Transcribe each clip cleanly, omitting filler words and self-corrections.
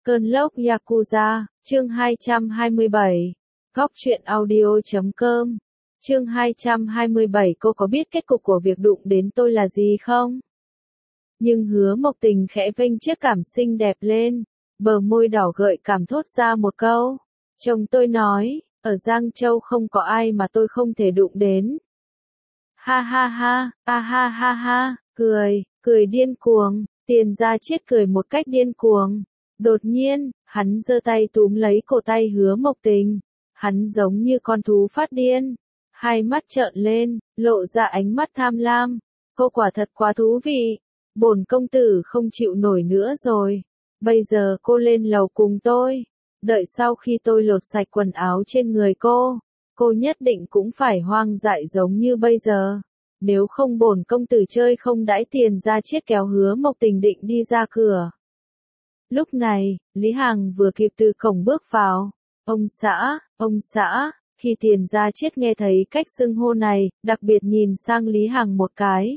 Cơn lốc Yakuza, chương 227. Góc truyện audio.com. Chương 227. Cô có biết kết cục của việc đụng đến tôi là gì không? Nhưng Hứa Mộc Tình khẽ vênh chiếc cảm xinh đẹp lên, bờ môi đỏ gợi cảm thốt ra một câu. Chồng tôi nói, ở Giang Châu không có ai mà tôi không thể đụng đến. Ha ha ha, ha ha ha, cười điên cuồng, Tiền Gia Chiết cười một cách điên cuồng. Đột nhiên, hắn giơ tay túm lấy cổ tay Hứa Mộc Tình. Hắn giống như con thú phát điên. Hai mắt trợn lên, lộ ra ánh mắt tham lam. Cô quả thật quá thú vị. Bổn công tử không chịu nổi nữa rồi. Bây giờ cô lên lầu cùng tôi. Đợi sau khi tôi lột sạch quần áo trên người cô nhất định cũng phải hoang dại giống như bây giờ. Nếu không bổn công tử chơi không đãi. Tiền Gia Chiết kéo Hứa Mộc Tình định đi ra cửa. Lúc này, Lý Hằng vừa kịp từ cổng bước vào. Ông xã, khi Tiền Gia Chiết nghe thấy cách xưng hô này, đặc biệt nhìn sang Lý Hằng một cái.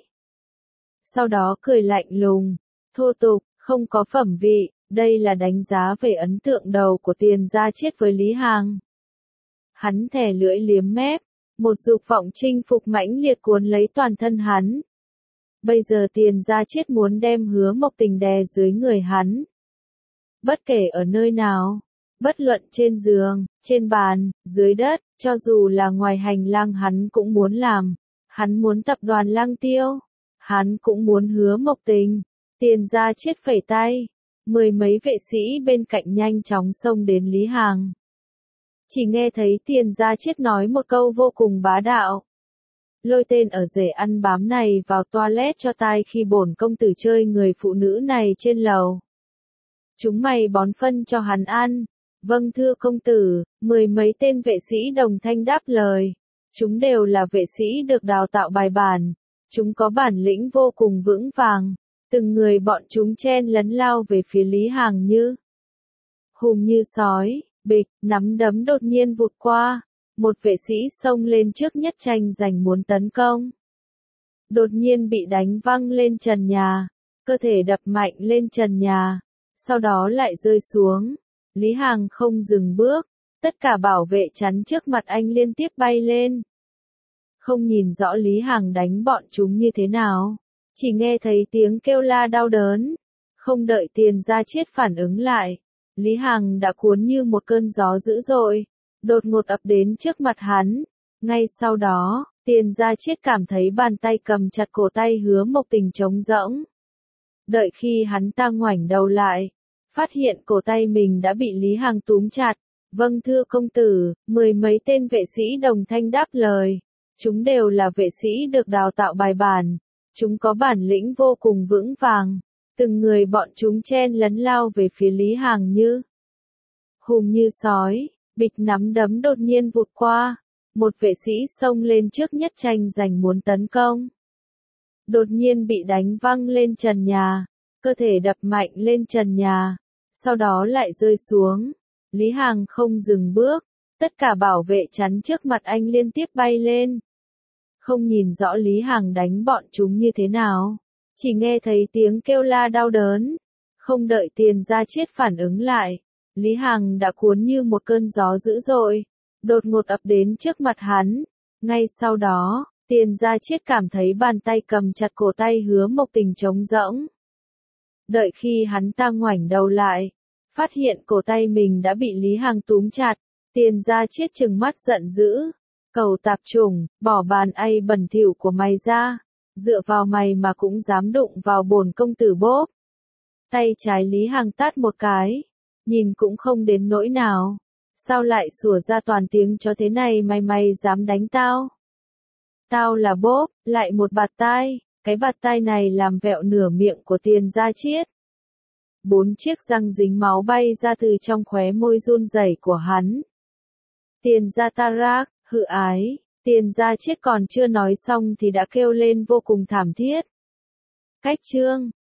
Sau đó cười lạnh lùng, thô tục, không có phẩm vị, đây là đánh giá về ấn tượng đầu của Tiền Gia Chiết với Lý Hằng. Hắn thè lưỡi liếm mép, một dục vọng chinh phục mãnh liệt cuốn lấy toàn thân hắn. Bây giờ Tiền Gia Chiết muốn đem Hứa Mộc Tình đè dưới người hắn. Bất kể ở nơi nào, bất luận trên giường, trên bàn, dưới đất, cho dù là ngoài hành lang hắn cũng muốn làm. Hắn muốn tập đoàn Lăng Tiêu. Hắn cũng muốn Hứa Mộc Tình. Tiền Gia Chiết phẩy tay. Mười mấy vệ sĩ bên cạnh nhanh chóng xông đến Lý Hằng. Chỉ nghe thấy Tiền Gia Chiết nói một câu vô cùng bá đạo. Lôi tên ở rể ăn bám này vào toilet cho tai khi bổn công tử chơi người phụ nữ này trên lầu. Chúng mày bón phân cho hắn ăn. Vâng thưa công tử, mười mấy tên vệ sĩ đồng thanh đáp lời. Chúng đều là vệ sĩ được đào tạo bài bản. Chúng có bản lĩnh vô cùng vững vàng. Từng người bọn chúng chen lấn lao về phía Lý Hằng như hùng như sói, bịch, nắm đấm đột nhiên vụt qua. Một vệ sĩ xông lên trước nhất tranh giành muốn tấn công. Đột nhiên bị đánh văng lên trần nhà. Cơ thể đập mạnh lên trần nhà. Sau đó lại rơi xuống. Lý Hằng không dừng bước. Tất cả bảo vệ chắn trước mặt anh liên tiếp bay lên. Không nhìn rõ Lý Hằng đánh bọn chúng như thế nào. Chỉ nghe thấy tiếng kêu la đau đớn. Không đợi Tiền Gia Chiết phản ứng lại. Lý Hằng đã cuốn như một cơn gió dữ dội. Đột ngột ập đến trước mặt hắn. Ngay sau đó, Tiền Gia Chiết cảm thấy bàn tay cầm chặt cổ tay Hứa Mộc Tình trống rỗng. Đợi khi hắn ta ngoảnh đầu lại, phát hiện cổ tay mình đã bị Lý Hằng túm chặt. Vâng thưa công tử, mười mấy tên vệ sĩ đồng thanh đáp lời. Chúng đều là vệ sĩ được đào tạo bài bản. Chúng có bản lĩnh vô cùng vững vàng. Từng người bọn chúng chen lấn lao về phía Lý Hằng như hùng như sói, bịch nắm đấm đột nhiên vụt qua. Một vệ sĩ xông lên trước nhất tranh giành muốn tấn công. Đột nhiên bị đánh văng lên trần nhà. Cơ thể đập mạnh lên trần nhà. Sau đó lại rơi xuống. Lý Hằng không dừng bước. Tất cả bảo vệ chắn trước mặt anh liên tiếp bay lên. Không nhìn rõ Lý Hằng đánh bọn chúng như thế nào. Chỉ nghe thấy tiếng kêu la đau đớn. Không đợi Tiền Gia Chiết phản ứng lại. Lý Hằng đã cuốn như một cơn gió dữ dội. Đột ngột ập đến trước mặt hắn. Ngay sau đó, Tiền Gia Chiết cảm thấy bàn tay cầm chặt cổ tay Hứa Mộc Tình trống rỗng. Đợi khi hắn ta ngoảnh đầu lại, phát hiện cổ tay mình đã bị Lý Hằng túm chặt. Tiền Gia Chiết trừng mắt giận dữ. Cầu tạp chủng, bỏ bàn ai bẩn thỉu của mày ra. Dựa vào mày mà cũng dám đụng vào bổn công tử bốp. Tay trái Lý Hằng tát một cái. Nhìn cũng không đến nỗi nào. Sao lại sủa ra toàn tiếng chó thế này mày dám đánh tao? Tao là bốp, lại một bạt tai. Cái bạt tai này làm vẹo nửa miệng của Tiền Gia Chiết. 4 chiếc răng dính máu bay ra từ trong khóe môi run rẩy của hắn. Tiền Gia Tarak, hự ái. Tiền Gia Chiết còn chưa nói xong thì đã kêu lên vô cùng thảm thiết. Cách chương